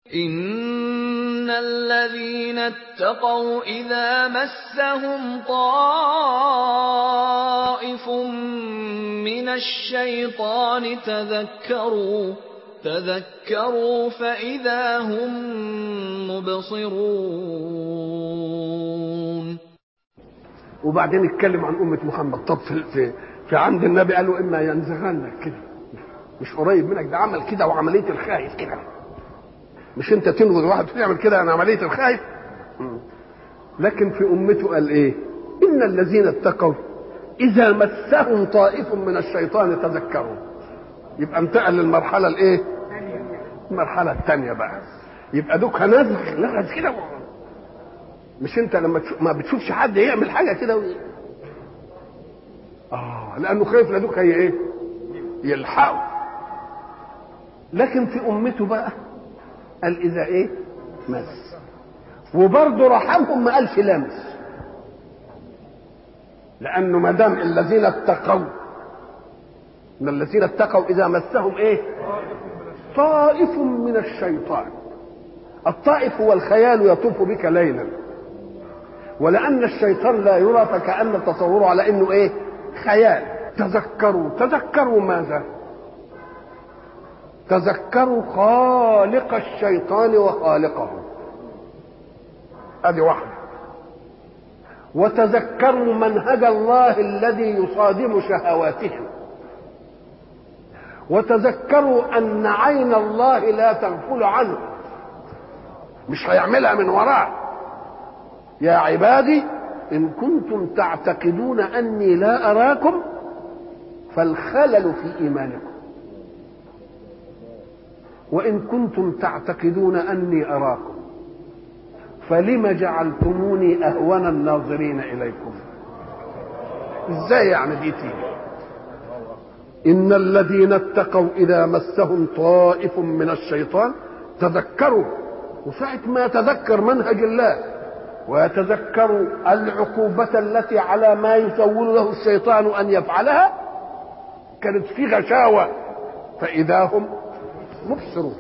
إِنَّ الَّذِينَ اتَّقَوْا إِذَا مَسَّهُمْ طَائِفٌ مِّنَ الشَّيْطَانِ تَذَكَّرُوا فَإِذَا هُم مُّبْصِرُونَ. وبعدين اتكلم عن أمة محمد. طب في عند النبي قالوا إما ينزغنك كده، مش قريب منك، ده عمل كده وعملية الخائف كده. مش انت تنغز واحد تعمل كده، انا عمليه الخائف. لكن في امته قال ايه؟ ان الذين اتقوا اذا مسهم طائف من الشيطان تذكروا. يبقى انتقل للمرحله الايه؟ المرحله الثانيه بقى. يبقى دوك نغز كده. مش انت لما ما بتشوفش حد يعمل حاجه كده لانه خايف لدوك هي ايه؟ يلحقوا. لكن في امته بقى قال اذا ايه؟ مس. وبرضه رحمهم ما قالش لمس، لانه ما دام الذين اتقوا، ان الذين اتقوا اذا مسهم ايه؟ طائف من الشيطان. الطائف هو الخيال يطوف بك ليلا، ولان الشيطان لا يرى فكأن تصوره على انه ايه؟ خيال. تذكروا ماذا؟ تذكروا خالق الشيطان وخالقه، ادي واحده. وتذكروا منهج الله الذي يصادم شهواتهم. وتذكروا ان عين الله لا تغفل عنه، مش هيعملها من وراه. يا عبادي ان كنتم تعتقدون اني لا اراكم فالخلل في ايمانكم، وإن كنتم تعتقدون أني أراكم فلم جعلتموني أهون الناظرين إليكم. إزاي يعني دي تيجي؟ إن الذين اتقوا إذا مسهم طائف من الشيطان تذكروا. وساعة ما يتذكر منهج الله ويتذكر العقوبة التي على ما يسول له الشيطان أن يفعلها، كانت في غشاوة، فإذا هم مبصرون.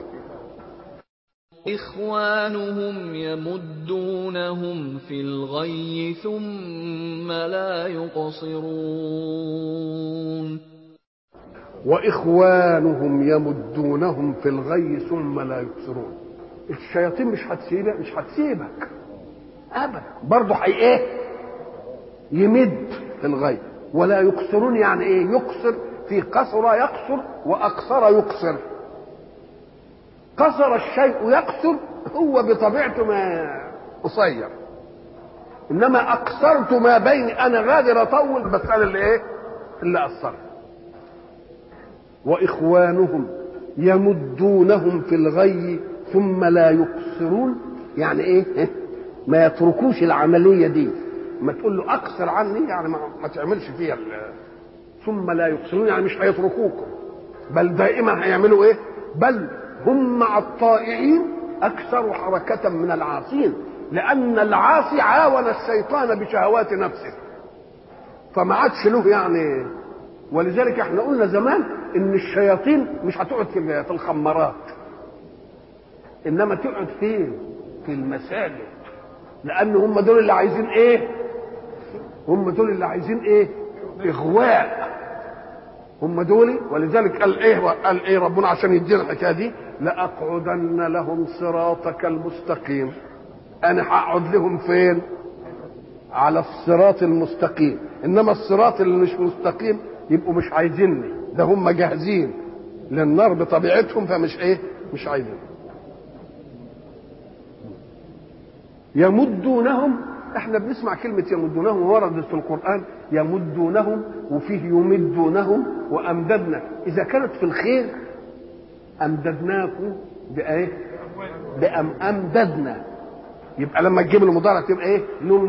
إخوانهم يمدونهم في الغي ثم لا يقصرون. وإخوانهم يمدونهم في الغي ثم لا يقصرون. الشياطين مش هتسيبك أبدا، برضه ايه؟ يمد في الغي ولا يقصرون. يعني ايه يقصر؟ في قصر يقصر وأقصر يقصر. قصر الشيء يقصر، هو بطبيعته ما قصير، انما اقصرت ما بين، انا غادر اطول بس انا اللي ايه؟ اللي قصرت. واخوانهم يمدونهم في الغي ثم لا يقصرون. يعني ايه؟ ما يتركوش العمليه دي. ما تقول له اقصر عني، يعني ما تعملش فيها. ثم لا يقصرون يعني مش هيتركوكم، بل دائما هيعملوا ايه؟ بل هم مع الطائعين اكثر حركة من العاصين، لان العاصي عاون الشيطان بشهوات نفسه فما عادش له يعني. ولذلك احنا قلنا زمان ان الشياطين مش هتقعد في الخمارات، انما تقعد فين؟ في المساجد، لان هم دول اللي عايزين ايه؟ هم دول اللي عايزين ايه؟ اغواء. هم دول. ولذلك قال ايه ربنا عشان يدينا الحكايه دي؟ لاقعدن لهم صراطك المستقيم. انا هقعد لهم فين؟ على الصراط المستقيم. انما الصراط اللي مش مستقيم يبقوا مش عايزيني، ده هم جاهزين للنار بطبيعتهم، فمش ايه؟ مش عايزين. يمدونهم، احنا بنسمع كلمة يمدونهم وردت في القرآن، يمدونهم وفيه يمدونهم وأمددنا. إذا كانت في الخير أمددناكم بإيه؟ أمددنا. يبقى لما تجيب المضارع تبقى إيه؟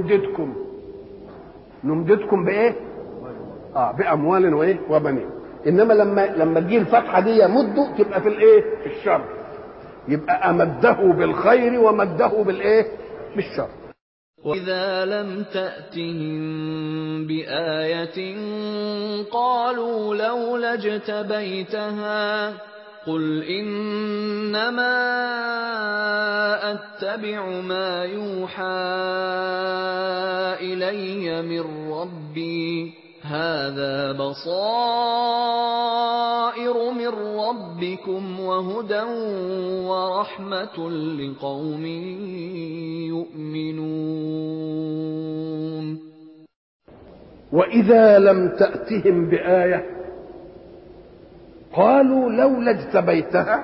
نمددكم بإيه؟ بأموال وإيه؟ وبنين. إنما لما تجي الفتحة دي يمد تبقى في الإيه؟ في الشر. يبقى أمده بالخير ومده بالإيه؟ بالشر. وإذا لم تأتهم بآية قالوا لولا اجتبيتها قل إنما أتبع ما يوحى إلي من ربي هذا بصائر من ربكم وهدى ورحمة لقوم يؤمنون. وإذا لم تأتهم بآية قالوا لولا اجتبيتها.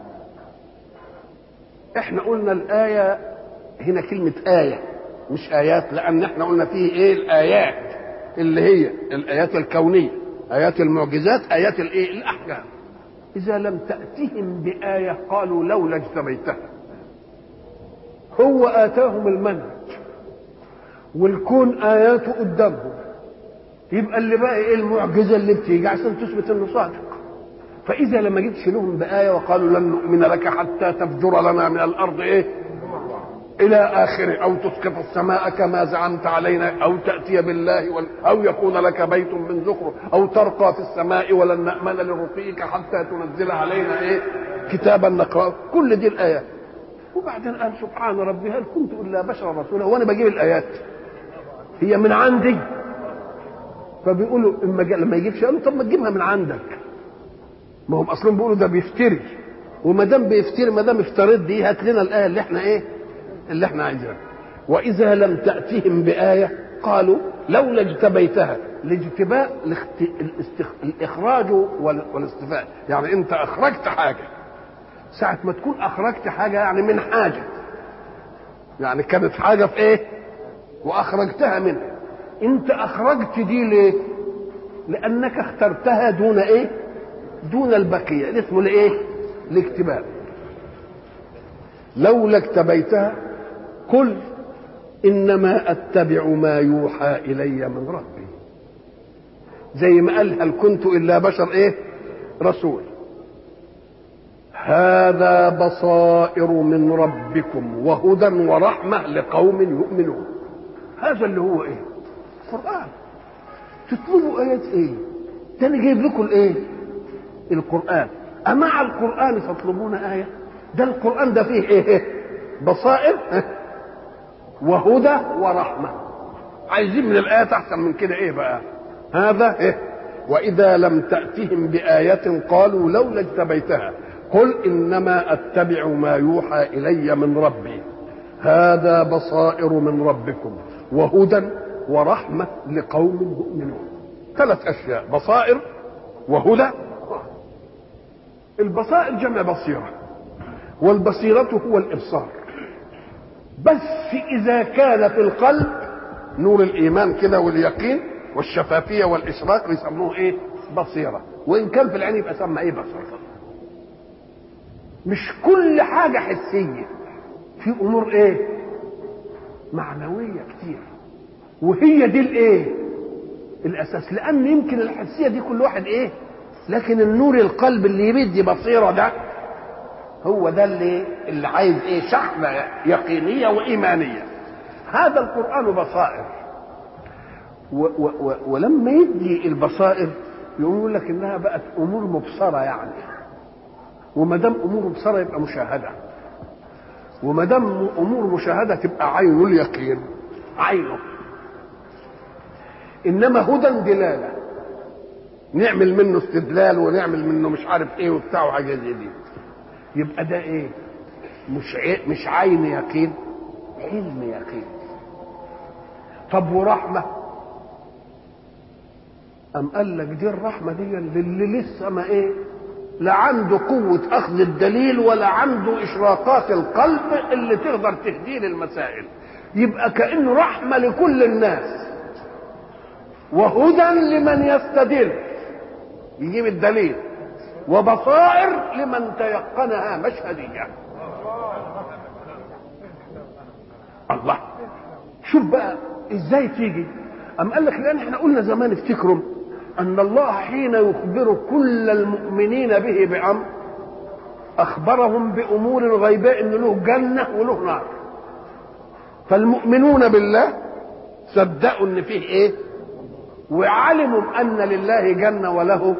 احنا قلنا الآية هنا كلمة آية مش آيات، لأن احنا قلنا فيه ايه الآيات اللي هي الآيات الكونية، آيات المعجزات، آيات الايه الأحكام. إذا لم تأتهم بآية قالوا لولا اجتبيتها. هو آتاهم المنهج والكون آياته قدامهم، يبقى اللي بقى ايه المعجزة اللي بتيجي عشان تثبت انه صادق. فإذا لما جيتش لهم بآية وقالوا لن نؤمن لك حتى تفجر لنا من الأرض ايه إلى آخره، أو تسقط السماء كما زعمت علينا، أو تأتي بالله أو يكون لك بيت من زخرف، أو ترقى في السماء ولن نأمن لرقيك حتى تنزل علينا ايه كتابا نقرأه، كل دي الآيات. وبعدين قال سبحان ربي هل كنت إلا بشرا رسولا، وأنا بجيب الآيات هي من عندي. فبيقولوا لما يجيبش قالوا طب ما تجيبها من عندك، ما هم اصلا بيقولوا ده بيفتري، وما دام بيفتري ما دام افترض دي هات لنا الايه اللي احنا ايه اللي احنا عايزينها. واذا لم تاتهم بايه قالوا لولا اجتبيتها. الاجتباء الاخراج والاستفاء، يعني انت اخرجت حاجه، ساعه ما تكون اخرجت حاجه يعني من حاجه، يعني كانت حاجه في ايه واخرجتها منها. انت اخرجت دي ليه؟ لانك اخترتها دون ايه دون البقيه، اللي اسمه الايه الاجتباء. لولا اجتبيتها قل انما اتبع ما يوحى الي من ربي، زي ما قال هل كنت الا بشر ايه رسول. هذا بصائر من ربكم وهدى ورحمه لقوم يؤمنون. هذا اللي هو ايه القرآن. تطلبوا آيات ايه؟ ده انا جايب لكم الايه القرآن. أمع القرآن تطلبون آية؟ ده القرآن ده فيه ايه بصائر وهدى ورحمة. عايزين من الآيات أحسن من كده ايه بقى؟ هذا ايه؟ وإذا لم تأتهم بآية قالوا لولا اجتبيتها قل إنما أتبع ما يوحى إلي من ربي هذا بصائر من ربكم وهدى ورحمة لقوم يؤمنون. 3 أشياء: بصائر وهدى. البصائر جمع بصيرة، والبصيرة هو الإبصار، بس إذا كان في القلب نور الإيمان كده واليقين والشفافية والإشراق يسموه إيه بصيرة، وإن كان في العين يبقى سمى إيه بصر. مش كل حاجة حسية، في أمور إيه معنوية كتير، وهي دي الايه الاساس. لان يمكن الحسيه دي كل واحد ايه، لكن النور القلب اللي يبدي بصيره ده هو ده اللي عايز ايه شحنه يقينيه وايمانيه. هذا القران بصائر، ولما يدي البصائر يقول لك انها بقت امور مبصره، يعني وما دام امور مبصره يبقى مشاهده، وما دام امور مشاهده تبقى عين اليقين عينه. انما هدى دلاله، نعمل منه استدلال ونعمل منه مش عارف ايه وبتاع وحاجه زي دي، يبقى ده ايه مش عين يقين، علم يقين. طب ورحمه؟ ام قال لك دي الرحمه دي اللي لسه ما ايه لا عنده قوه اخذ الدليل ولا عنده اشراقات القلب اللي تقدر تهديه للمسائل، يبقى كانه رحمه لكل الناس وهدى لمن يستدل يجيب الدليل، وبصائر لمن تيقنها مشهدية. الله، شوف بقى ازاي تيجي. ام قال لك لان احنا قلنا زمان افتكروا ان الله حين يخبر كل المؤمنين به بامر اخبرهم بامور غيباء ان له جنه وله نار، فالمؤمنون بالله صدقوا ان فيه ايه وعلموا ان لله جنه وله،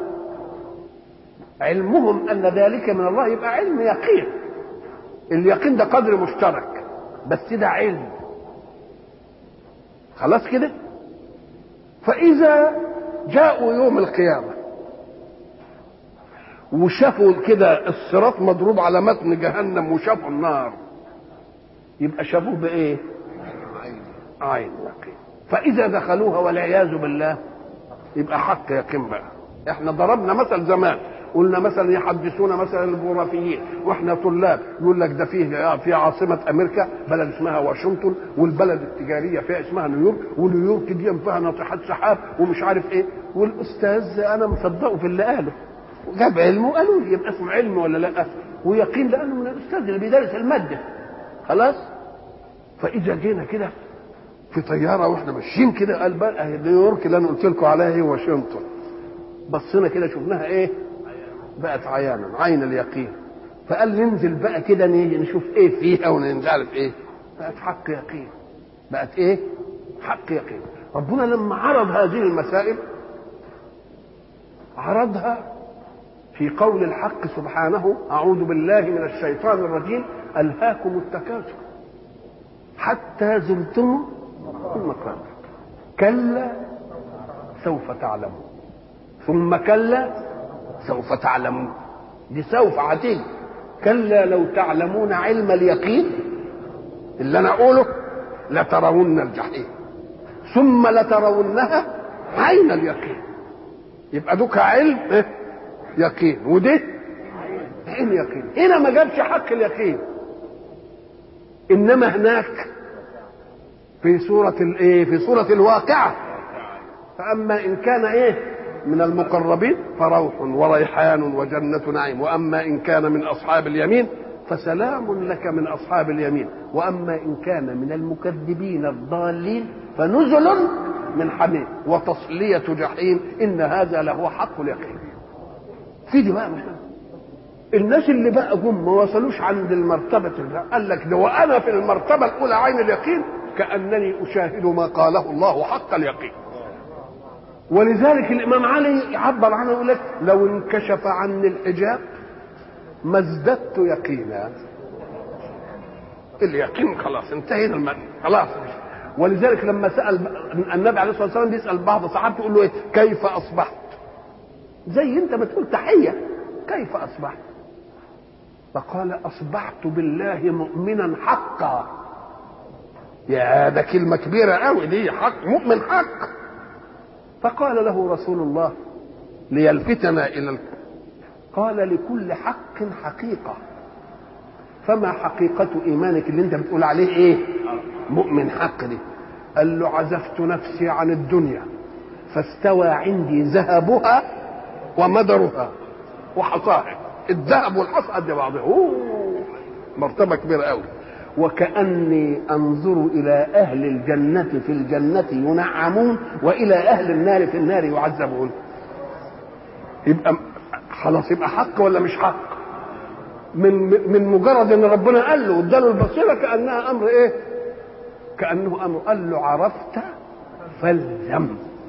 علمهم ان ذلك من الله يبقى علم يقين. اليقين ده قدر مشترك، بس ده علم. خلاص كده. فإذا جاءوا يوم القيامة وشافوا كده الصراط مضروب على متن جهنم وشافوا النار، يبقى شافوه بإيه؟ عين يقين. فإذا دخلوها والعياذ بالله يبقى حق يقين بقى. احنا ضربنا مثل زمان، قلنا مثلا يحدثونا مثلا الجغرافيين واحنا طلاب، يقول لك ده في عاصمه امريكا بلد اسمها واشنطن، والبلد التجاريه فيها اسمها نيويورك، ونيويورك دي فيها ناطحات سحاب ومش عارف ايه، والاستاذ انا مصدقه في اللي قاله، جاب علمه وقالوا لي يبقى اسمه علم ولا لا؟ ويقين لانه من الاستاذ اللي بيدرس الماده. خلاص. فاذا جينا كده في طياره واحنا ماشيين كده، قال بقى نيويورك اللي انا قلت لكم عليها هي واشنطن، بصينا كده شفناها ايه؟ بقت عيانا، عين اليقين. فقال ننزل بقى كده نشوف ايه فيها ونعرف ايه. بقت حق يقين. بقت ايه؟ حق يقين. ربنا لما عرض هذه المسائل عرضها في قول الحق سبحانه: اعوذ بالله من الشيطان الرجيم، الهاكم التكاثر حتى زرتم المقابر كلا سوف تعلمون ثم كلا سوف تعلمون. دي سوف هتيجي. كلا لو تعلمون علم اليقين اللي انا اقوله لترون الجحيم ثم لترونها عين اليقين. يبقى دوك علم إيه؟ يقين، وده عين يقين. هنا ما جابش حق اليقين، انما هناك في سورة الايه؟ في سورة الواقعة. فاما ان كان ايه من المقربين فروح وريحان وجنة نعيم، وأما إن كان من أصحاب اليمين فسلام لك من أصحاب اليمين، وأما إن كان من المكذبين الضالين فنزل من حميم وتصلية جحيم، إن هذا لهو حق اليقين. في دي بقى الناس اللي بقى جم ما وصلوش عند المرتبة اللي قال لك ده وأنا في المرتبة الأولى عين اليقين كأنني أشاهد ما قاله الله حق اليقين. ولذلك الامام علي يعبر عنه يقول لك: لو انكشف عني الحجاب ما ازددت يقينا. اليقين خلاص انتهينا المعنى خلاص. ولذلك لما سال النبي عليه الصلاه والسلام بيسال بعض صحابته يقول له ايه؟ كيف اصبحت؟ زي انت بتقول تحيه، كيف اصبحت؟ فقال: اصبحت بالله مؤمنا حقا. يا ده كلمه كبيره قوي دي، حق، مؤمن حق. فقال له رسول الله ليلفتنا الى قال: لكل حق حقيقه. فما حقيقه ايمانك اللي انت بتقول عليه ايه؟ مؤمن حق دي. قال له: عزفت نفسي عن الدنيا فاستوى عندي ذهبها ومدرها وحصاها. الذهب والحصى قد بعضها، مرتبه كبيره قوي. وكأني أنظر إلى أهل الجنة في الجنة ينعمون وإلى أهل النار في النار يعذبون. يبقى خلاص، يبقى حق ولا مش حق؟ من مجرد ان ربنا قال له اداله البصيره كانها امر ايه؟ كانه امر. قال له: عرفت فالزم.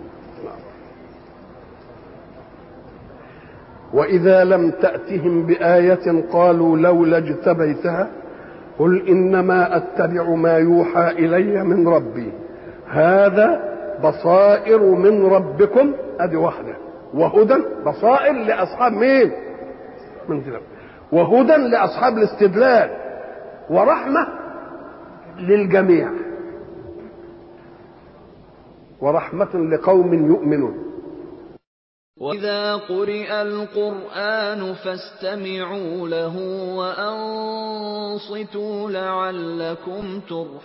واذا لم تاتهم بايه قالوا لولا اجتبيتها قل انما اتبع ما يوحى الي من ربي هذا بصائر من ربكم. ادي واحده. وهدى، بصائر لاصحاب مين؟ من ذلك. وهدى لاصحاب الاستدلال، ورحمه للجميع، ورحمه لقوم يؤمنون. وإذا قرئ القرآن فاستمعوا له وأنصتوا لعلكم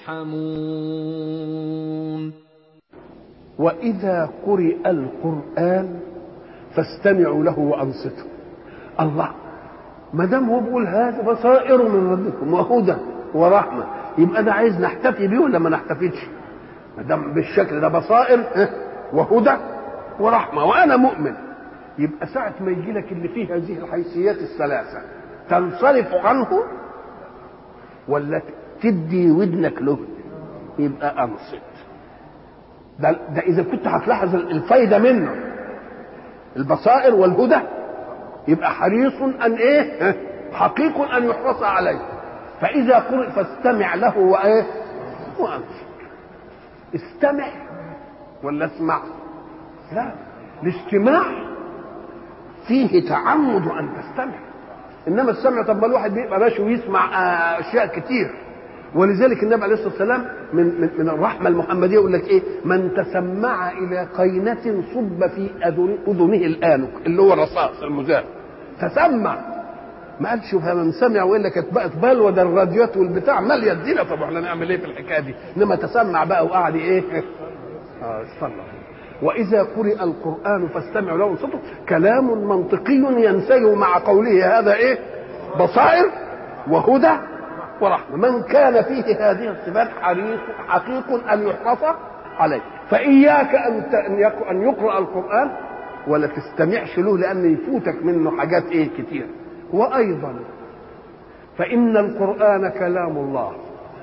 ترحمون. وإذا قرئ القرآن فاستمعوا له وأنصتوا. الله، ما دام هو بيقول هذا بصائر من ربكم وهدى ورحمة، يبقى ده عايز نحتفي بيه ولا ما نحتفيش؟ ما دام بالشكل ده بصائر وهدى ورحمة وأنا مؤمن، يبقى ساعة ما يجي لك اللي فيه هذه الحيثيات الثلاثة تنصرف عنه ولا تدي ودنك له؟ يبقى أنصت. ده إذا كنت هتلاحظ الفايدة منه البصائر والهدى، يبقى حريص أن إيه؟ حقيق أن يحرص عليه. فإذا قرئ فاستمع له وإيه وأنصت. استمع ولا اسمع؟ لا، الاستماع فيه تعمد أن تستمع، إنما السمع طب ما الواحد بيبقى ماشي ويسمع أشياء كتير. ولذلك النبي عليه الصلاة والسلام من الرحمة المحمدية يقول لك إيه؟ من تسمع إلى قينة صب في أذنه الآنك، اللي هو الرصاص المذاب. تسمع، ما قالش فمن سمع والا كانت بقت بلوى ده الراديوات والبتاع ماليه الدنيا. طب احنا نعمل ايه في الحكايه دي؟ انما تسمع بقى وقعد ايه استنى. واذا قرئ القران فاستمعوا له وانصتوا، كلام منطقي ينسجم مع قوله هذا ايه؟ بصائر وهدى ورحمه. من كان فيه هذه الصفات حقيق ان يحرص عليه. فاياك ان يقرا القران ولا تستمعش له، لان يفوتك منه حاجات ايه كتير. وايضا فان القران كلام الله،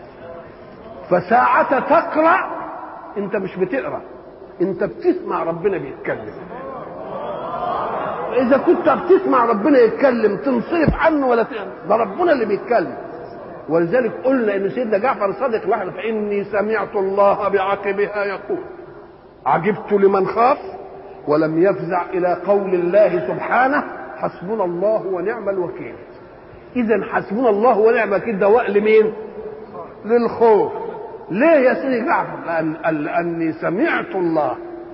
فساعة تقرا انت مش بتقرا، انت بتسمع ربنا بيتكلم. اذا كنت بتسمع ربنا يتكلم تنصرف عنه ولا ده ربنا اللي بيتكلم. ولذلك قلنا ان سيدنا جعفر الصادق الواحد فاني سمعت الله بعقبها يقول عجبت لمن خاف ولم يفزع الى قول الله سبحانه حسبنا الله ونعم الوكيل. اذا حسبنا الله ونعم الوكيل ده وقل مين؟ للخوف. ليه يا سيدي جعفر؟ لاني سمعت الله،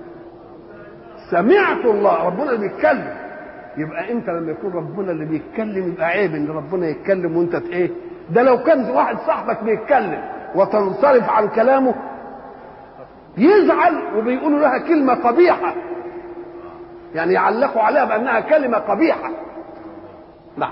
سمعت الله ربنا اللي بيتكلم. يبقى انت لما يكون ربنا اللي بيتكلم يبقى عيب ان ربنا يتكلم وانت ايه؟ ده لو كان واحد صاحبك بيتكلم وتنصرف عن كلامه يزعل وبيقولوا لها كلمه قبيحه، يعني يعلقوا عليها بانها كلمه قبيحه. نعم.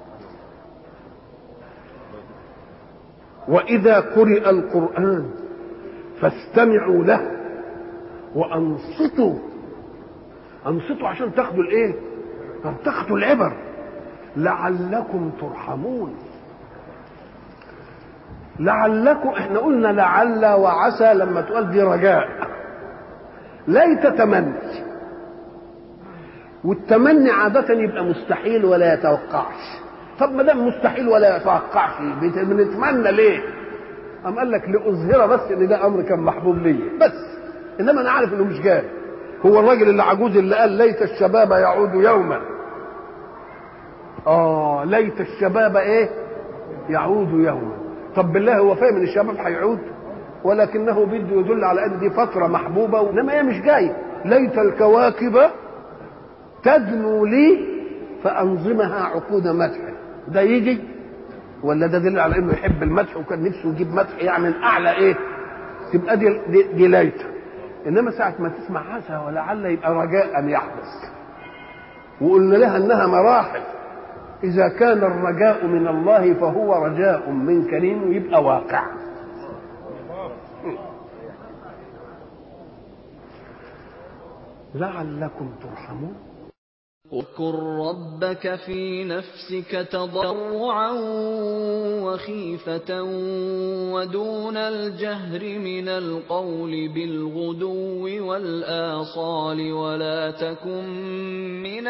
واذا قرئ القران فاستمعوا له وانصتوا. انصتوا عشان تاخدوا الايه؟ تاخدوا العبر لعلكم ترحمون. لعلكم، احنا قلنا لعل وعسى لما تقول دي رجاء، ليت تمني، والتمني عادة يبقى مستحيل ولا يتوقعش. طب ما دام مستحيل ولا يتوقعش بنتمنى ليه؟ قام قال لك لأظهر بس ان ده امر كان محبوب ليا بس، انما انا عارف انه مش جاي. هو الراجل اللي عجوز اللي قال ليت الشباب يعود يوما. ليت الشباب ايه؟ يعود يوما. طب بالله هو فاهم ان الشباب هيعود؟ ولكنه بده يدل على ان دي فتره محبوبه، انما هي مش جايه. ليت الكواكب تدنو لي فانظمها عقود مدح. ده يجي ولا ده دليل على انه يحب المدح وكان نفسه يجيب مدح يعني من اعلى ايه؟ تبقى دي ليت. انما ساعه ما تسمع عسى ولعل يبقى رجاء ان يحدث. وقلنا لها انها مراحل. اذا كان الرجاء من الله فهو رجاء من كريم ويبقى واقع. لعلكم ترحمون. اذكر ربك في نفسك تضرعا وخيفة ودون الجهر من القول بالغدو والآصال ولا تكن من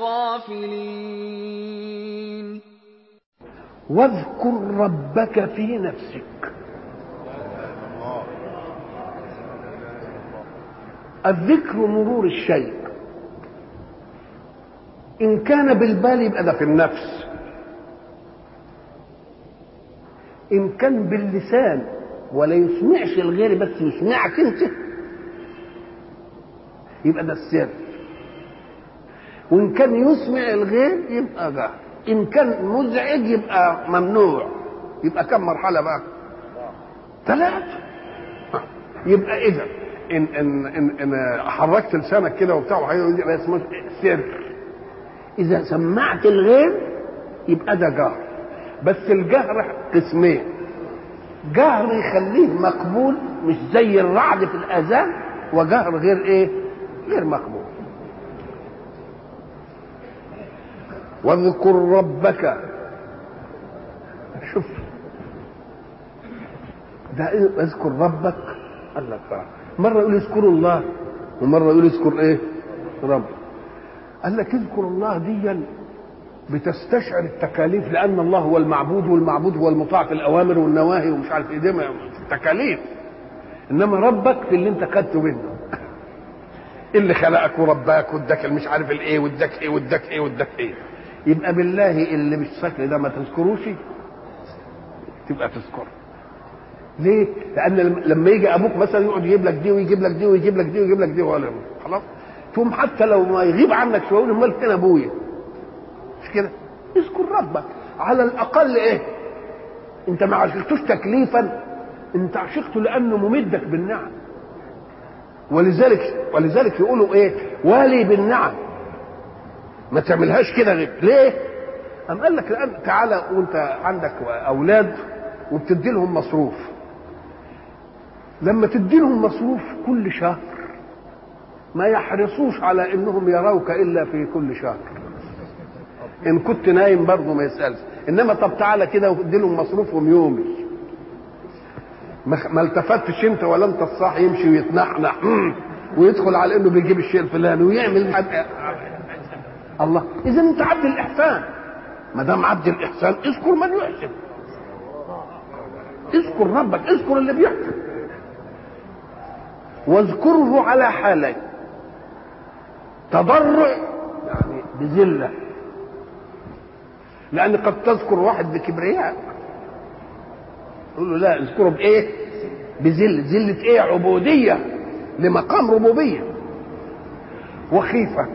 الغافلين. واذكر ربك في نفسك. الذكر مرور الشيء، إن كان بالبال يبقى ده في النفس، إن كان باللسان ولا يسمعش الغير بس يسمعك أنت يبقى ده السر، وإن كان يسمع الغير يبقى جهر، إن كان مزعج يبقى ممنوع. يبقى كم مرحلة بقى؟ 3. يبقى إذا إن حركت لسانك كده وبتاع يبقى اسمه سر. إذا سمعت الغير يبقى ده جهر. بس الجهر قسمين: جهر يخليه مقبول مش زي الرعد في الآذان، وجهر غير إيه؟ غير مقبول. واذكر ربك. شوف ده إيه؟ اذكر ربك. قال لك مرة يقول اذكروا الله ومرة يقول اذكر ايه؟ رب. قال لك اذكر الله ديا بتستشعر التكاليف، لان الله هو المعبود، والمعبود هو المطاع في الاوامر والنواهي ومش عارف ايه، ده تكاليف. انما ربك في اللي انت خدته منه، اللي خلقك ورباك واداك مش عارف الايه واداك ايه واداك ايه واداك ايه. يبقى بالله اللي مش فاكر ده ما تذكروش، تبقى تذكره. ليه؟ لان لما يجي ابوك مثلا يقعد يجيب لك دي ويجيب لك دي ويجيب لك دي ويجيب لك دي ولا خلاص تقوم حتى لو ما يغيب عنك شويه يقول امال فين ابويا؟ مش كده؟ اذكر ربك على الاقل. ايه؟ انت ما عشقتوش تكليفا، انت عشقته لانه ممدك بالنعم. ولذلك يقولوا ايه؟ والي بالنعم، ما تعملهاش كده غير ليه؟ قام قال لك لان تعالى وانت عندك اولاد وبتدي لهم مصروف، لما تدي لهم مصروف كل شهر ما يحرصوش على انهم يروك الا في كل شهر. ان كنت نايم برضه ما يسالش، انما طب تعالى كده وادي لهم مصروفهم يومي، ما التفتش انت ولا انت الصاحي، يمشي ويتنحنح ويدخل على انه بيجيب الشيء الفلاني ويعمل الله. اذا انت عبد الاحسان، ما دام عبد الاحسان اذكر من يحسن، اذكر ربك، اذكر اللي بيحسن. واذكره على حالين: تضرع يعني بذله، لان قد تذكر واحد بكبرياء، تقول له لا اذكره بايه؟ بذله ايه؟ عبوديه لمقام ربوبيه. وخيفه،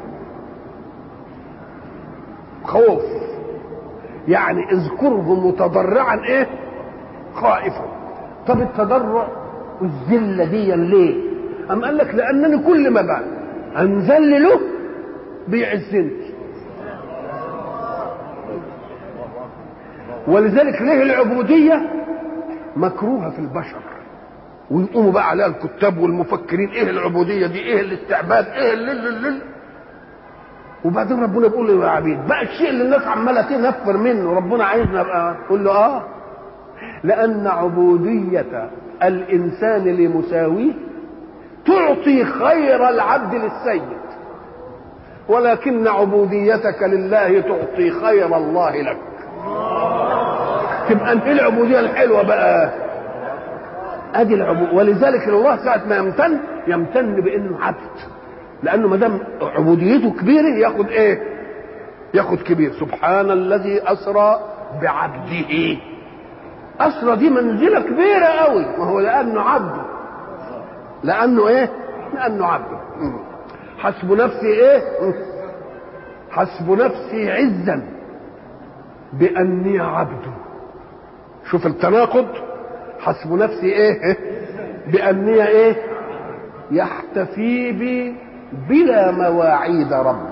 خوف، يعني اذكره متضرعا ايه؟ خائفا. طب التضرع والذله دي ليه؟ أم قال لك لانني كل ما بقى انزل له بيعزني. ولذلك ليه العبوديه مكروهه في البشر، ويقوموا بقى عليها الكتاب والمفكرين ايه العبوديه دي، ايه الاستعباد، ايه اللي. وبعدين ربنا بيقول له يا عبيد بقى الشيء اللي الناس عماله تنفر منه ربنا عايزنا بقى، قول له لان عبوديه الانسان لمساويه تعطي خير العبد للسيد، ولكن عبوديتك لله تعطي خير الله لك. تبقى انت العبوديه الحلوه بقى، ادي العبوديه. ولذلك الله ساعه ما يمتن بانه عبد، لانه ما دام عبوديته كبيره ياخد ايه؟ ياخد كبير. سبحان الذي اسرى بعبده. اسرى دي منزله كبيره قوي، ما هو لانه عبده، لانه ايه؟ لانه عبده. حسب نفسي ايه؟ حسب نفسي عزا باني عبده. شوف التناقض، حسب نفسي ايه؟ باني ايه؟ يحتفي بي بلا مواعيد ربه.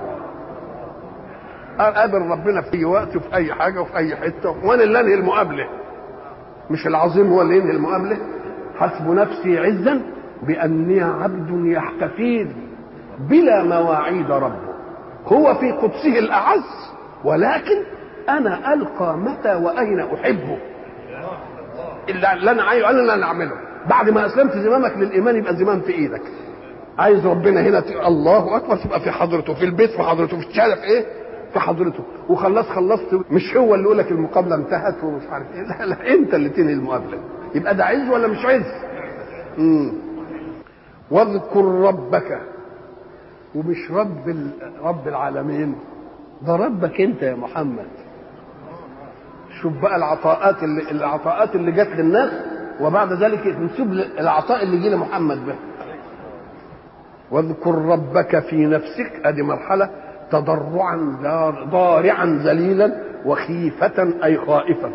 اقابل ربنا في اي وقت وفي اي حاجه وفي اي حته، وانا اللي انهي المقابله، مش العظيم هو اللي ينهي المقابله. حسب نفسي عزا باني عبد يحتفي بي بلا مواعيد ربه. هو في قدسه الاعز، ولكن انا القى متى واين احبه. اللي انا عايزه انا اللي انا اعمله. بعد ما اسلمت زمامك للايمان يبقى زمام في ايدك. عايز ربنا هنا الله اكبر تبقى في حضرته، في البيت في حضرته، في الشارع في ايه؟ في حضرته. خلصت، مش هو اللي يقول لك المقابله انتهت ومش عارف ايه، لا انت اللي تنهي المقابله. يبقى ده عز ولا مش عز؟ واذكر ربك، ومش رب العالمين، ده ربك انت يا محمد. شوف بقى العطاءات اللي جت للناس، وبعد ذلك نسيب العطاء اللي جه لمحمد به. واذكر ربك في نفسك، ادي مرحله، تضرعا ضارعا ذليلا، وخيفة اي خائفا،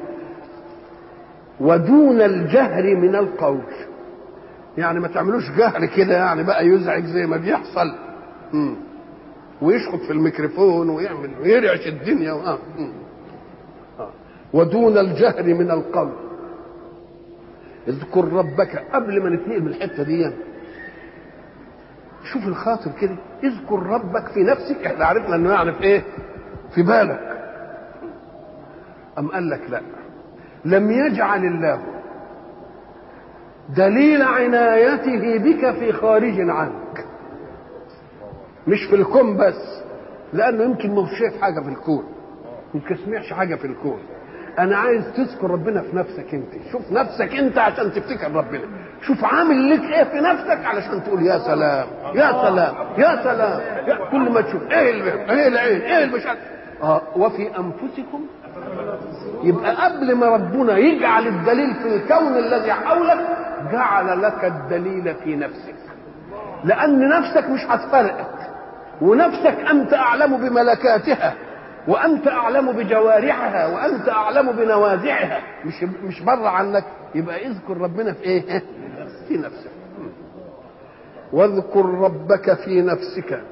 ودون الجهر من القول. يعني ما تعملوش جهر كده يعني بقى يزعج زي ما بيحصل ويشخط في الميكروفون ويعمل ويرعش الدنيا ودون الجهر من القول. اذكر ربك. قبل ما نتنقل من الحته دي شوف الخاطر كده، اذكر ربك في نفسك. احنا عرفنا انه يعني في ايه؟ في بالك. ام قال لك لا، لم يجعل الله دليل عنايته بك في خارج عنك، مش في الكون بس، لانه يمكن ما شايف حاجه في الكون، ما تسمعش حاجه في الكون. انا عايز تذكر ربنا في نفسك انت. شوف نفسك انت عشان تفتكر ربنا. شوف عامل لك ايه في نفسك علشان تقول يا سلام يا سلام يا سلام كل ما تشوف ايه العين ايه المشاكل. وفي انفسكم. يبقى قبل ما ربنا يجعل الدليل في الكون الذي حولك جعل لك الدليل في نفسك، لان نفسك مش هتفرقك، ونفسك انت اعلم بملكاتها، وانت اعلم بجوارحها، وانت اعلم بنوازعها، مش بره عنك. يبقى اذكر ربنا في ايه؟ في نفسك. واذكر ربك في نفسك.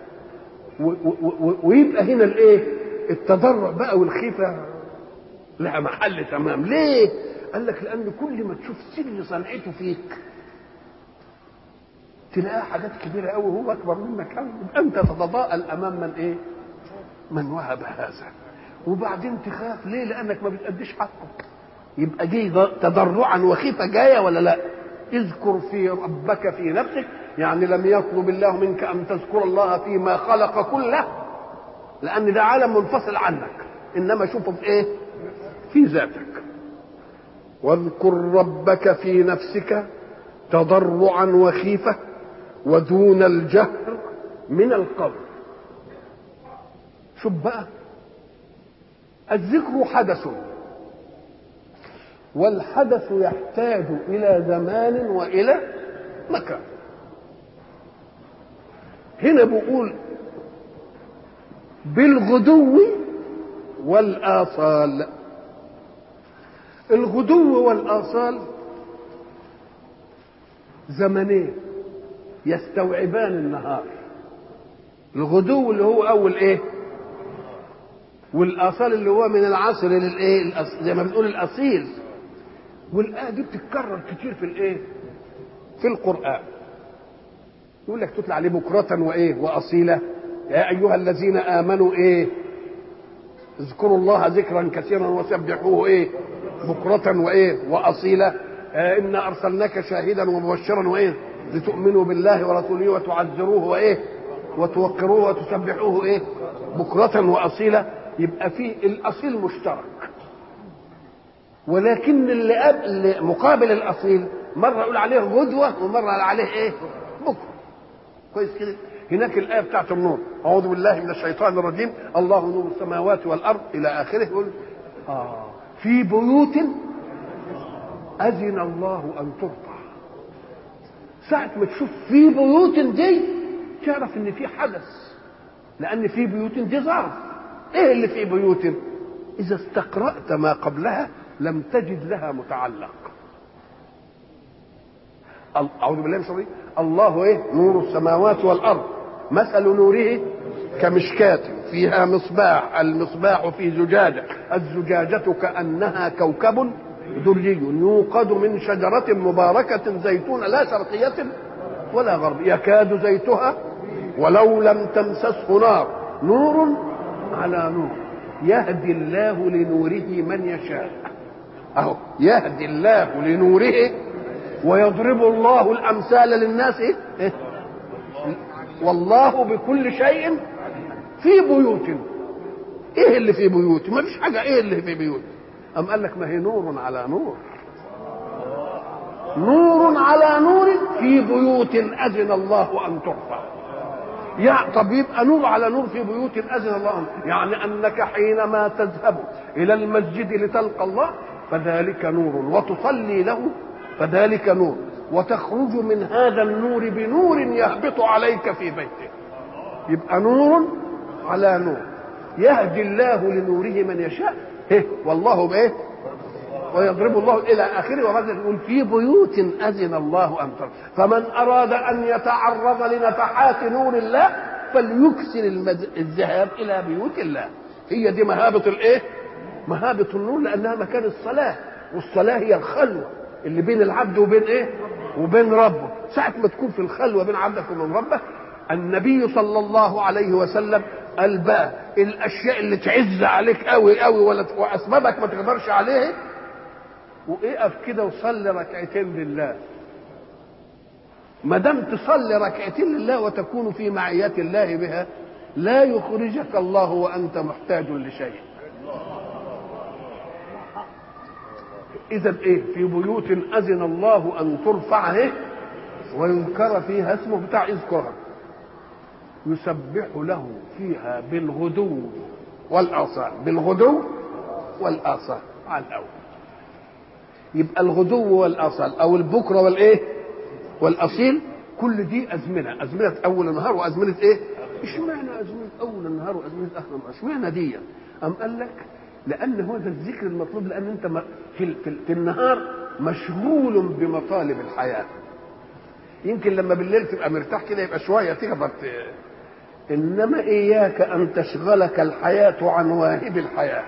ويبقى هنا الايه؟ التضرع بقى والخيفه لها محل تمام. ليه؟ قال لك لان كل ما تشوف سر صنعته فيك تلاقيها حاجات كبيره قوي وهو اكبر منك قوي، يبقى انت تتضاءل امام من ايه؟ من وهب هذا. وبعدين تخاف ليه؟ لانك ما بتأديش حقك. يبقى جاي تضرعا وخيفه جايه ولا لا؟ اذكر في ربك في نفسك، يعني لم يطلب الله منك ان تذكر الله فيما خلق كله، لان ده عالم منفصل عنك، انما شوفه في ايه؟ في ذاتك. واذكر ربك في نفسك تضرعا وخيفه ودون الجهر من القول. شوف بقى، الذكر حدث، والحدث يحتاج إلى زمان وإلى مكان. هنا بقول بالغدو والآصال. الغدو والآصال زمنين يستوعبان النهار. الغدو اللي هو أول إيه؟ والآصال اللي هو من العصر للإيه؟ زي ما بنقول الأصيل. والآية دي بتتكرر كتير في الإيه؟ في القرآن. يقول لك تطلع عليه بكرة وإيه؟ وأصيلة. يا أيها الذين آمنوا إيه؟ اذكروا الله ذكرا كثيرا وسبحوه إيه؟ بكرة وإيه؟ وأصيلة. إنا أرسلناك شاهدا ومبشرا وإيه؟ لتؤمنوا بالله ورسوله وتعزروه وإيه؟ وتوقروه وتسبحوه إيه؟ بكرة وأصيلة. يبقى فيه الأصيل مشترك، ولكن اللي مقابل الأصيل مرة يقول عليه غدوة ومرة يقول عليه إيه؟ بكرة. كويس كده. هناك الآية بتاعت النور، أعوذ بالله من الشيطان الرجيم، الله نور السماوات والأرض إلى آخره. يقول في بيوت أذن الله أن ترفع. ساعة ما تشوف في بيوت دي تعرف إن في حدث، لأن في بيوت دي ظرف. إيه اللي في بيوت؟ إذا استقرأت ما قبلها لم تجد لها متعلق. أعوذ بالله من الشيطان. الله إيه؟ نور السماوات والأرض، مثل نوره كمشكاة فيها مصباح، المصباح في زجاجة، الزجاجة كأنها كوكب دري يوقد من شجرة مباركة زيتونة لا شرقية ولا غربية يكاد زيتها ولو لم تمسسه نار، نور على نور، يهدي الله لنوره من يشاء. اهو يهدي الله لنوره ويضرب الله الامثال للناس. إيه؟ والله بكل شيء في بيوت. ايه اللي في بيوت؟ ما فيش حاجه. ايه اللي في بيوت؟ ام قال لك ما هي نور على نور، نور على نور في بيوت اذن الله ان ترفع. طب يبقى نور على نور في بيوت اذن الله، يعني انك حينما تذهب الى المسجد لتلقى الله فذلك نور، وتصلي له فذلك نور، وتخرج من هذا النور بنور يهبط عليك في بيتك. يبقى نور على نور، يهدي الله لنوره من يشاء. والله بايه؟ ويضرب الله الى اخره. وغدا يقول في بيوت اذن الله ان ترفع. فمن اراد ان يتعرض لنفحات نور الله فليكسر الذهاب الى بيوت الله. هي دي مهابه الايه؟ مهابه النور، لانها مكان الصلاه، والصلاه هي الخلوه اللي بين العبد وبين ايه؟ وبين ربه. ساعه ما تكون في الخلوه بين عبدك وبين ربك، النبي صلى الله عليه وسلم قال بقى الاشياء اللي تعز عليك قوي قوي واسبابك ما تقدرش عليه، وقف كده وصلي ركعتين لله. ما دام تصلي ركعتين لله وتكون في معية الله بها لا يخرجك الله وانت محتاج لشيء. إذا إيه؟ في بيوت أذن الله أن ترفع إيه؟ ويذكر فيها اسمه بتاع اذكرها يسبح له فيها بالغدو والآصال. بالغدو والآصال على الأول. يبقى الغدو والآصال أو البكرة والإيه والأصيل كل دي أزمنة. أزمنة أول النهار وأزمنة إيه؟ اشمعنى أزمنة أول النهار وأزمنة آخر النهار؟ اشمعنى دي؟ أم قال لك لأن هو ده الذكر المطلوب، لأن أنت في النهار مشغول بمطالب الحياة. يمكن لما بالليل تبقى مرتاح كده يبقى شوية تقدر إنما إياك أن تشغلك الحياة عن واهب الحياة.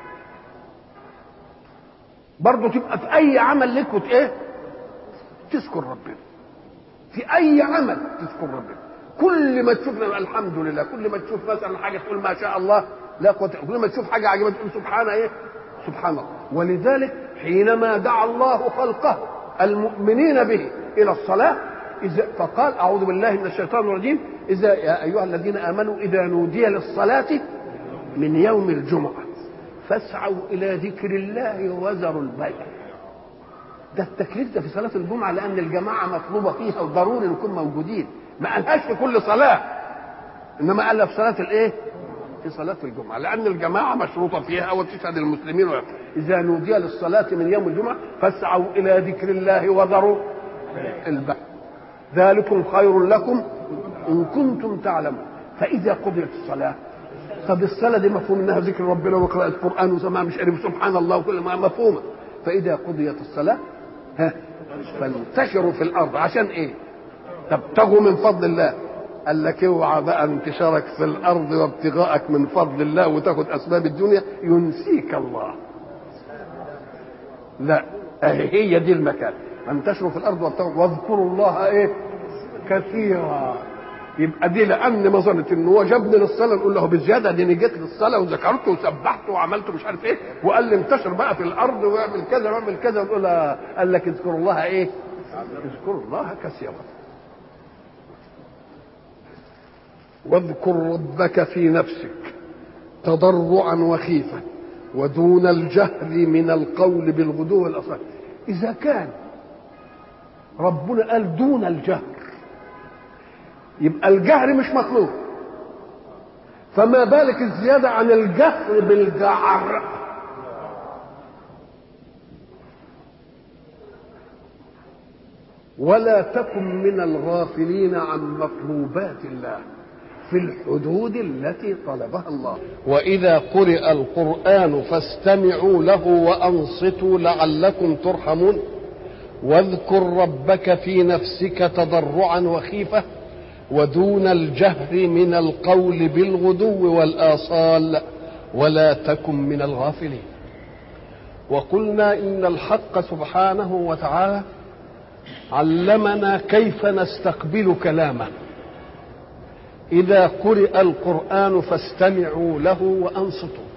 برضه تبقى في أي عمل لك إيه؟ تذكر ربنا. في أي عمل تذكر ربنا. كل ما تشوف الحمد لله، كل ما تشوف مثلا حاجة تقول ما شاء الله لا قوة، كل ما تشوف حاجة عجيبة تقول سبحان إيه؟ سبحان الله. ولذلك حينما دعا الله خلقه المؤمنين به إلى الصلاة فقال أعوذ بالله من الشيطان الرجيم إذا يا أيها الذين آمنوا إذا نودي للصلاة من يوم الجمعة فاسعوا إلى ذكر الله وذروا البيع. ده التكليف ده في صلاة الجمعة لأن الجماعة مطلوبة فيها وضروري نكون موجودين. ما قالهاش في كل صلاة، إنما قالها في صلاة الإيه؟ في صلاة الجمعة، لأن الجماعة مشروطة فيها وتشهد المسلمين. إذا نودي للصلاة من يوم الجمعة فاسعوا إلى ذكر الله وذروا البيع ذلكم خير لكم إن كنتم تعلمون. فإذا قضيت الصلاة، طب الصلاة دي مفهوم إنها ذكر ربنا وقراءة القرآن وسماع مش عارف سبحان الله وكل ما مفهومة. فإذا قضيت الصلاة فانتشروا في الأرض عشان إيه؟ تبتغوا من فضل الله. قال لك اوعى بقى انتشارك في الأرض وابتغاءك من فضل الله وتاخد أسباب الدنيا ينسيك الله. لا، هي دي المكان. انتشروا في الأرض وابتغوا واذكروا الله إيه؟ كثيرا. يبقى دي لأن ما ظنت إن هو جابني للصلاة نقول له بالزيادة دي جيت للصلاة وذكرته وسبحته وعملته مش عارف إيه وقال لي انتشر بقى في الأرض واعمل كذا واعمل كذا ونقول قال لك اذكروا الله إيه؟ اذكروا الله كثيرا. واذكر ربك في نفسك تضرعا وخيفة ودون الجهر من القول بالغدو والآصال. إذا كان ربنا قال دون الجهر يبقى الجهر مش مطلوب، فما بالك الزيادة عن الجهر بالجعر. ولا تكن من الغافلين عن مطلوبات الله في الحدود التي طلبها الله. وإذا قرئ القرآن فاستمعوا له وأنصتوا لعلكم ترحمون. واذكر ربك في نفسك تضرعا وخيفة ودون الجهر من القول بالغدو والآصال ولا تكن من الغافلين. وقلنا إن الحق سبحانه وتعالى علمنا كيف نستقبل كلامه. إذا قرئ القرآن فاستمعوا له وأنصتوا.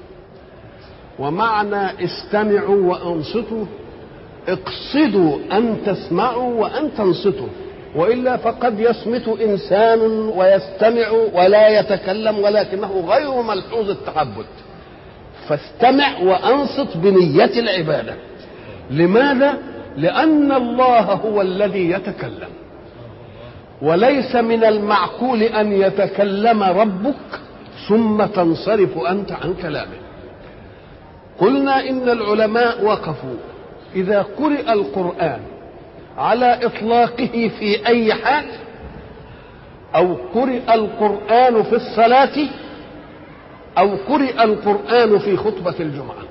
ومعنى استمعوا وأنصتوا اقصدوا أن تسمعوا وأن تنصتوا، وإلا فقد يصمت إنسان ويستمع ولا يتكلم ولكنه غير ملحوظ التعبد. فاستمع وأنصت بنية العبادة. لماذا؟ لأن الله هو الذي يتكلم، وليس من المعقول أن يتكلم ربك ثم تنصرف أنت عن كلامه. قلنا إن العلماء وقفوا إذا قرئ القرآن على إطلاقه في أي حال أو قرئ القرآن في الصلاة أو قرئ القرآن في خطبة الجمعة.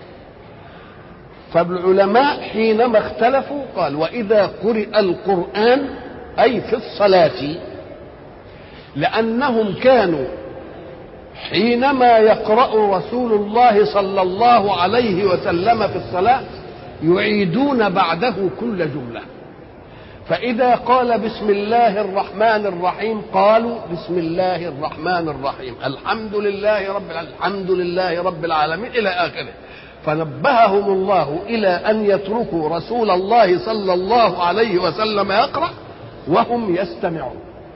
فالعلماء حينما اختلفوا قال وإذا قرئ القرآن أي في الصلاة، لأنهم كانوا حينما يقرأ رسول الله صلى الله عليه وسلم في الصلاة يعيدون بعده كل جملة. فإذا قال بسم الله الرحمن الرحيم قالوا بسم الله الرحمن الرحيم الحمد لله رب العالمين إلى آخره. فنبههم الله إلى أن يتركوا رسول الله صلى الله عليه وسلم يقرأ وهم يستمعون.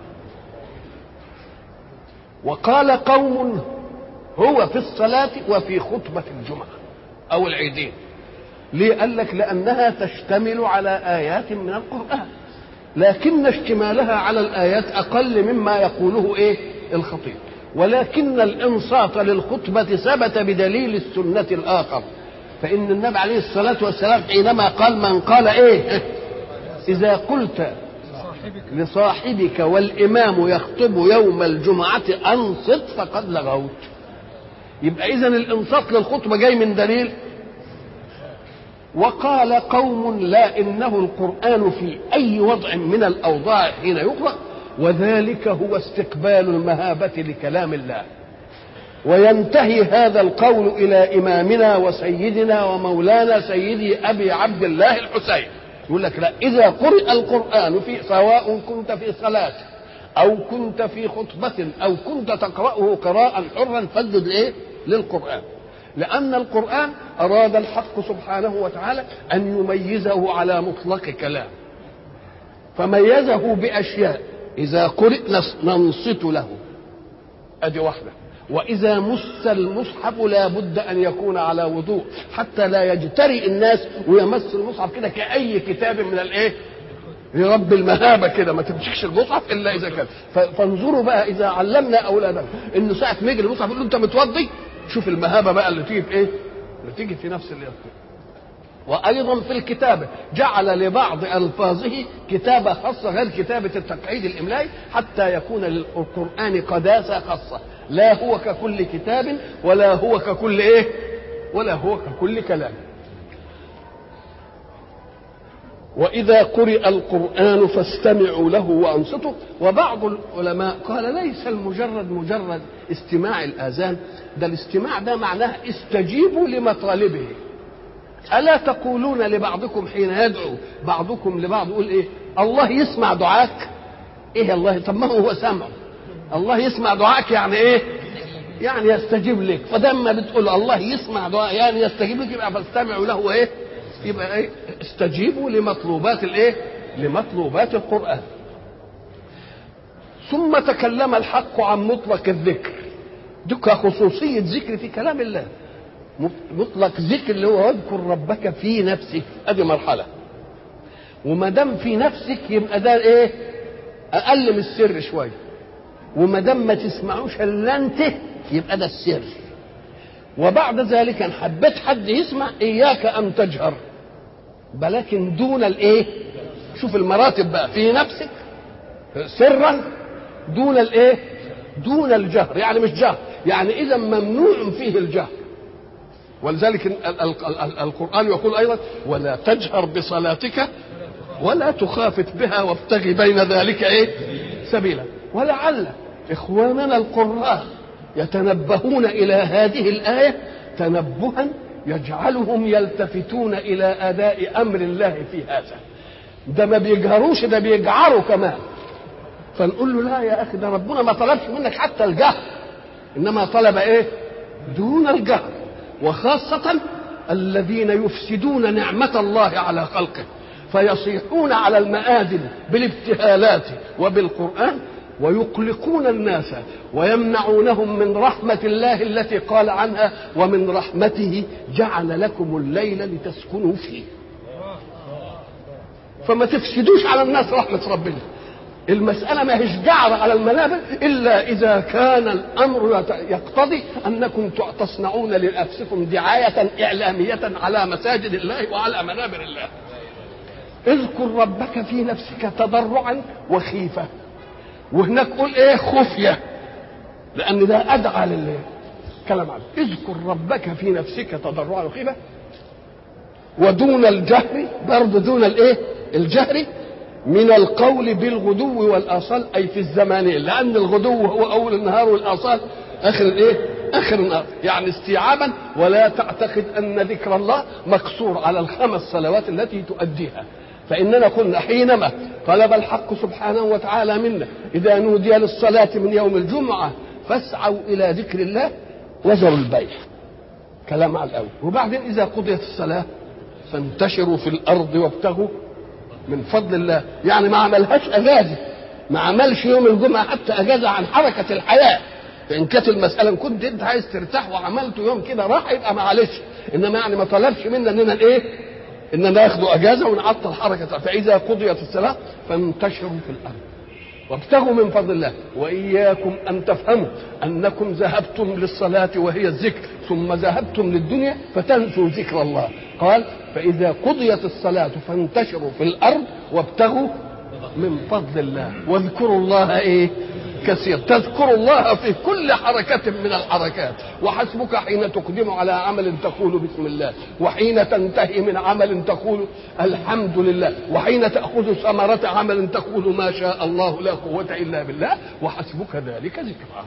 وقال قوم هو في الصلاة وفي خطبة الجمعة أو العيدين. ليه؟ قال لك لأنها تشتمل على آيات من القرآن، لكن اشتمالها على الآيات أقل مما يقوله إيه؟ الخطيب. ولكن الإنصات للخطبة ثبت بدليل السنة الآخر، فإن النبي عليه الصلاة والسلام حينما قال من قال إيه؟ إذا قلت لصاحبك والإمام يخطب يوم الجمعة أنصت فقد لغوت. يبقى إذن الإنصات للخطبة جاي من دليل. وقال قوم لا، إنه القرآن في أي وضع من الأوضاع حين يقرأ، وذلك هو استقبال المهابة لكلام الله. وينتهي هذا القول إلى إمامنا وسيدنا ومولانا سيدي أبي عبد الله الحسين، يقول لك لا، إذا قرئ القرآن سواء كنت في صلاة أو كنت في خطبة أو كنت تقرأه قراءة حرا فاسجد إيه؟ للقرآن، لأن القرآن أراد الحق سبحانه وتعالى أن يميزه على مطلق كلام، فميزه بأشياء إذا قرئ ننصت له، أدي واحدة. وإذا مس المصحف لا بد أن يكون على وضوء حتى لا يجترئ الناس ويمس المصحف كده كأي كتاب من الإيه؟ لرب المهابة كده، ما تمسكش المصحف إلا إذا كان. فانظروا بقى إذا علمنا أولادنا إنه ساعة ما يجي المصحف يقول له أنت متوضي، شوف المهابة بقى اللي تيجي في إيه؟ اللي تيجي في نفس اليقين. وأيضا في الكتابة جعل لبعض ألفاظه كتابة خاصة غير كتابة التقعيد الإملائي حتى يكون للقرآن قداسة خاصة، لا هو ككل كتاب ولا هو ككل إيه؟ ولا هو ككل كلام. وإذا قرئ القرآن فاستمعوا له وأنصتوا. وبعض العلماء قال ليس مجرد استماع الآذان، ده الاستماع ده معناه استجيبوا لمطالبه. ألا تقولون لبعضكم حين يدعو بعضكم لبعض يقول إيه؟ الله يسمع دعاك. إيه الله؟ طب ما هو سمع. الله يسمع دعاك يعني إيه؟ يعني يستجيب لك. فلما بتقول الله يسمع دعاء يعني يستجيب لك، يبقى فاستمعوا له إيه؟ يبقى إيه؟ استجيبوا لمطلوبات الإيه؟ لمطلوبات القرآن. ثم تكلم الحق عن مطلق الذكر، دك خصوصية ذكر في كلام الله. مطلق ذكر اللي هو واذكر ربك في نفسك، ادي مرحله. وما دام في نفسك يبقى ده ايه؟ اقل من السر شويه. وما دام ما تسمعوش الا انت يبقى ده السر. وبعد ذلك ان حبيت حد يسمع اياك ان تجهر، ولكن دون الايه؟ شوف المراتب بقى، في نفسك سرا دون الايه؟ دون الجهر. يعني مش جهر، يعني اذا ممنوع فيه الجهر. ولذلك القرآن يقول أيضا ولا تجهر بصلاتك ولا تخافت بها وابتغي بين ذلك إيه؟ سبيلا. ولعل إخواننا القراء يتنبهون إلى هذه الآية تنبها يجعلهم يلتفتون إلى أداء أمر الله في هذا. ده ما بيجهروش، ده بيجعروا كمان. فنقول له لا يا أخي، ده ربنا ما طلبش منك حتى الجهر، إنما طلب إيه؟ دون الجهر. وخاصة الذين يفسدون نعمة الله على خلقه فيصيحون على المآذن بالابتهالات وبالقرآن ويقلقون الناس ويمنعونهم من رحمة الله التي قال عنها ومن رحمته جعل لكم الليل لتسكنوا فيه. فما تفسدوش على الناس رحمة ربنا. المسألة ما هيش جعر على المنابر إلا إذا كان الأمر يقتضي أنكم تصنعون لنفسكم دعاية إعلامية على مساجد الله وعلى منابر الله. اذكر ربك في نفسك تضرعا وخيفة. وهناك قول إيه؟ خفية، لأن ده أدعى للكلام عنه. اذكر ربك في نفسك تضرعا وخيفة ودون الجهر، برضه دون الإيه؟ الجهر من القول بالغدو والآصال، أي في الزمانين، لأن الغدو هو أول النهار والآصال آخر الإيه؟ آخر النهار. يعني استيعابا. ولا تعتقد أن ذكر الله مقصور على الخمس صلوات التي تؤديها، فإننا قلنا حينما طلب الحق سبحانه وتعالى منا إذا نودي للصلاة من يوم الجمعة فاسعوا إلى ذكر الله وذروا البيع، كلام على الأول. وبعدين إذا قضيت الصلاة فانتشروا في الأرض وابتغوا من فضل الله. يعني ما عملهاش اجازه، ما عملش يوم الجمعه حتى اجازه عن حركه الحياه. فان كانت المساله كنت انت عايز ترتاح وعملت يوم كده راح يبقى معلش، انما يعني ما طلبش منا اننا ايه؟ اننا ناخدوا اجازه ونعطل حركه. فاذا قضيت الصلاه فانتشروا في الارض وابتغوا من فضل الله. واياكم ان تفهموا انكم ذهبتم للصلاه وهي الذكر ثم ذهبتم للدنيا فتنسوا ذكر الله. قال فاذا قضيت الصلاه فانتشروا في الارض وابتغوا من فضل الله واذكروا الله ايه؟ كثير. تذكر الله في كل حركة من الحركات، وحسبك حين تقدم على عمل تقول بسم الله، وحين تنتهي من عمل تقول الحمد لله، وحين تأخذ ثمرة عمل تقول ما شاء الله لا قوة إلا بالله، وحسبك ذلك ذكرى.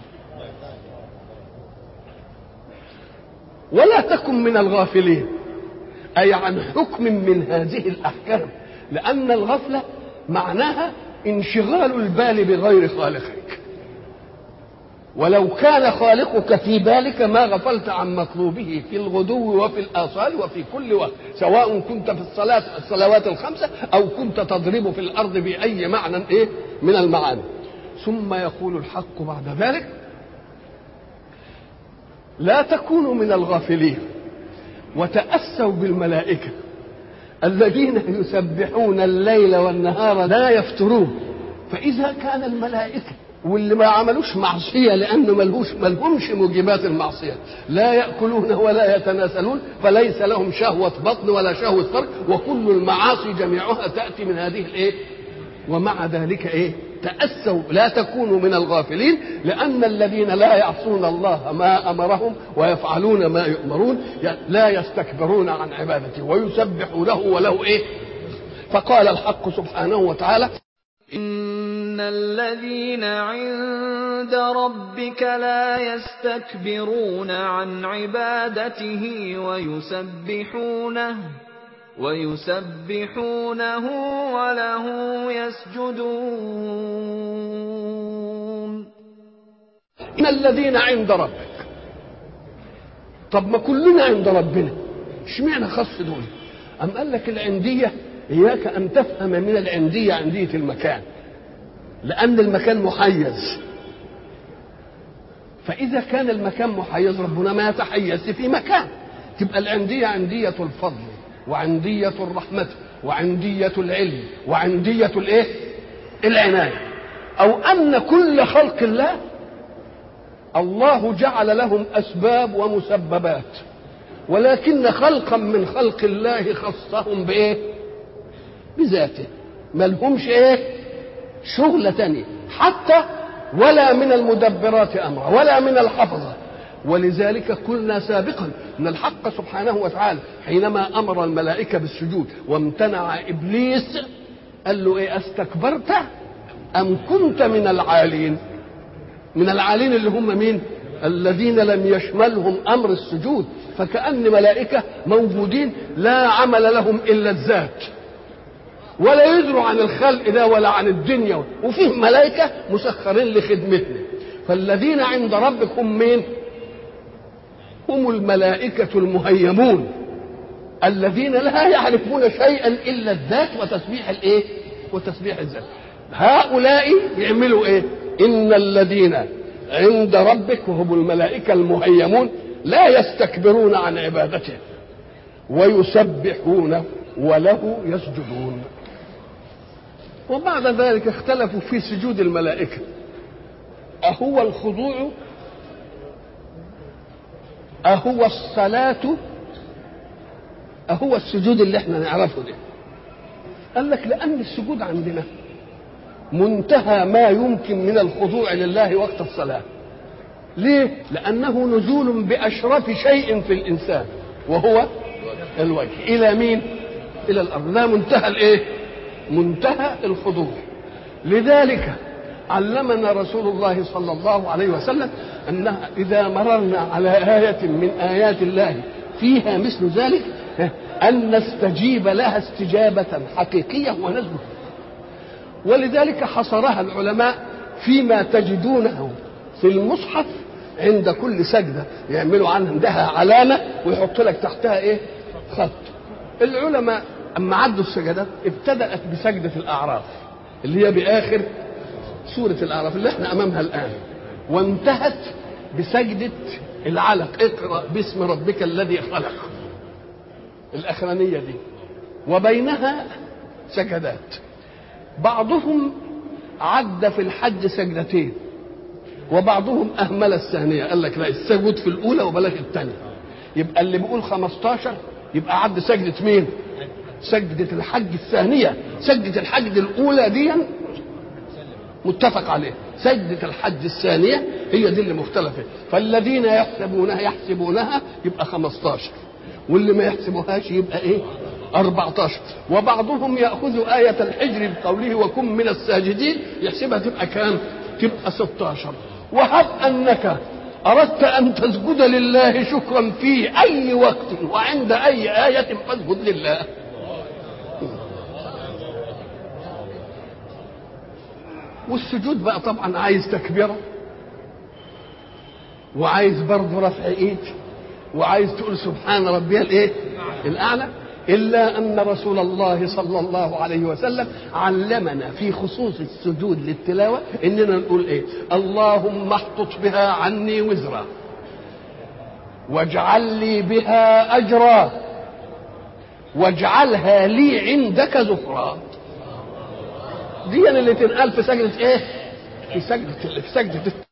ولا تكن من الغافلين، أي عن حكم من هذه الأحكام، لأن الغفلة معناها انشغال البال بغير خالقك، ولو كان خالقك في بالك ما غفلت عن مطلوبه في الغدو وفي الآصال وفي كل وقت، سواء كنت في الصلوات الخمسة أو كنت تضرب في الأرض بأي معنى إيه من المعاني. ثم يقول الحق بعد ذلك لا تكونوا من الغافلين وتأسوا بالملائكة الذين يسبحون الليل والنهار لا يفترون. فإذا كان الملائكة واللي ما عملوش معصية لأنه ملهمش موجبات المعصية، لا يأكلون ولا يتناسلون، فليس لهم شهوة بطن ولا شهوة فرج، وكل المعاصي جميعها تأتي من هذه الإيه؟ ومع ذلك إيه؟ تأسوا لا تكونوا من الغافلين، لأن الذين لا يعصون الله ما أمرهم ويفعلون ما يؤمرون لا يستكبرون عن عبادته ويسبحونه وله إيه؟ فقال الحق سبحانه وتعالى إن الذين عند ربك لا يستكبرون عن عبادته ويسبحونه وله يسجدون. إن الذين عند ربك، طب ما كلنا عند ربنا، اشمعنى خص دول؟ أم قال لك العندية إياك أن تفهم من العندية عندية المكان، لأن المكان محيز، فإذا كان المكان محيز ربنا ما يتحيز في مكان، تبقى العندية عندية الفضل وعندية الرحمة وعندية العلم وعندية الايه؟ العناية. أو أن كل خلق الله جعل لهم أسباب ومسببات، ولكن خلقا من خلق الله خصهم بإيه؟ بذاته، ما لهمش إيه؟ شغلة تانية، حتى ولا من المدبرات أمرا ولا من الحفظة. ولذلك قلنا سابقا ان الحق سبحانه وتعالى حينما امر الملائكه بالسجود وامتنع ابليس قال له ايه؟ استكبرت ام كنت من العالين؟ من العالين اللي هم مين؟ الذين لم يشملهم امر السجود، فكأن ملائكه موجودين لا عمل لهم الا الذات، ولا يدروا عن الخلق ده ولا عن الدنيا، وفيه ملائكه مسخرين لخدمتنا. فالذين عند ربك هم مين؟ هم الملائكة المهيمون الذين لا يعرفون شيئا إلا الذات وتسبيح الإيه؟ وتسبيح الذات. هؤلاء يعملوا إيه؟ إن الذين عند ربك وهم الملائكة المهيمون لا يستكبرون عن عبادته ويسبحون وله يسجدون. وبعد ذلك اختلفوا في سجود الملائكة، أهو الخضوع أهو الصلاة أهو السجود اللي احنا نعرفه ده؟ قال لك لأن السجود عندنا منتهى ما يمكن من الخضوع لله وقت الصلاة. ليه؟ لأنه نزول بأشرف شيء في الإنسان وهو الوجه إلى مين؟ إلى الأرض. ده منتهى الإيه؟ منتهى الخضوع. لذلك علمنا رسول الله صلى الله عليه وسلم أن إذا مررنا على آية من آيات الله فيها مثل ذلك أن نستجيب لها استجابة حقيقية ونسجد. ولذلك حصرها العلماء فيما تجدونه في المصحف عند كل سجدة يعملوا عندها علامة ويحط لك تحتها إيه؟ خط. العلماء أما عدوا السجدات ابتدأت بسجدة الأعراف اللي هي بآخر سورة الأعراف اللي احنا أمامها الآن، وانتهت بسجدة العلق، اقرأ باسم ربك الذي خلق. الأخرانية دي، وبينها سجدات. بعضهم عد في الحج سجدتين، وبعضهم أهمل الثانية، قال لك لا السجود في الأولى وبلاش الثانية. يبقى اللي بيقول 15 يبقى عد سجدة مين؟ سجدة الحج الثانية. سجدة الحج الأولى دي متفق عليه، سجدة الحج الثانية هي دي اللي مختلفة. فالذين يحسبونها يبقى 15، واللي ما يحسبوهاش يبقى ايه؟ 14. وبعضهم يأخذ آية الحجر بقوله وكن من الساجدين يحسبها تبقى كام؟ تبقى 16. وهب أنك أردت أن تسجد لله شكرا في أي وقت وعند أي آية فاسجد لله. والسجود بقى طبعا عايز تكبيره، وعايز برضه رفع ايد، وعايز تقول سبحان ربي الايه الاعلى. الا ان رسول الله صلى الله عليه وسلم علمنا في خصوص السجود للتلاوه اننا نقول ايه؟ اللهم احطط بها عني وزرا واجعل لي بها اجرا واجعلها لي عندك ذكرا. دي اللي تنقال في سجدة ايه؟ في سجدة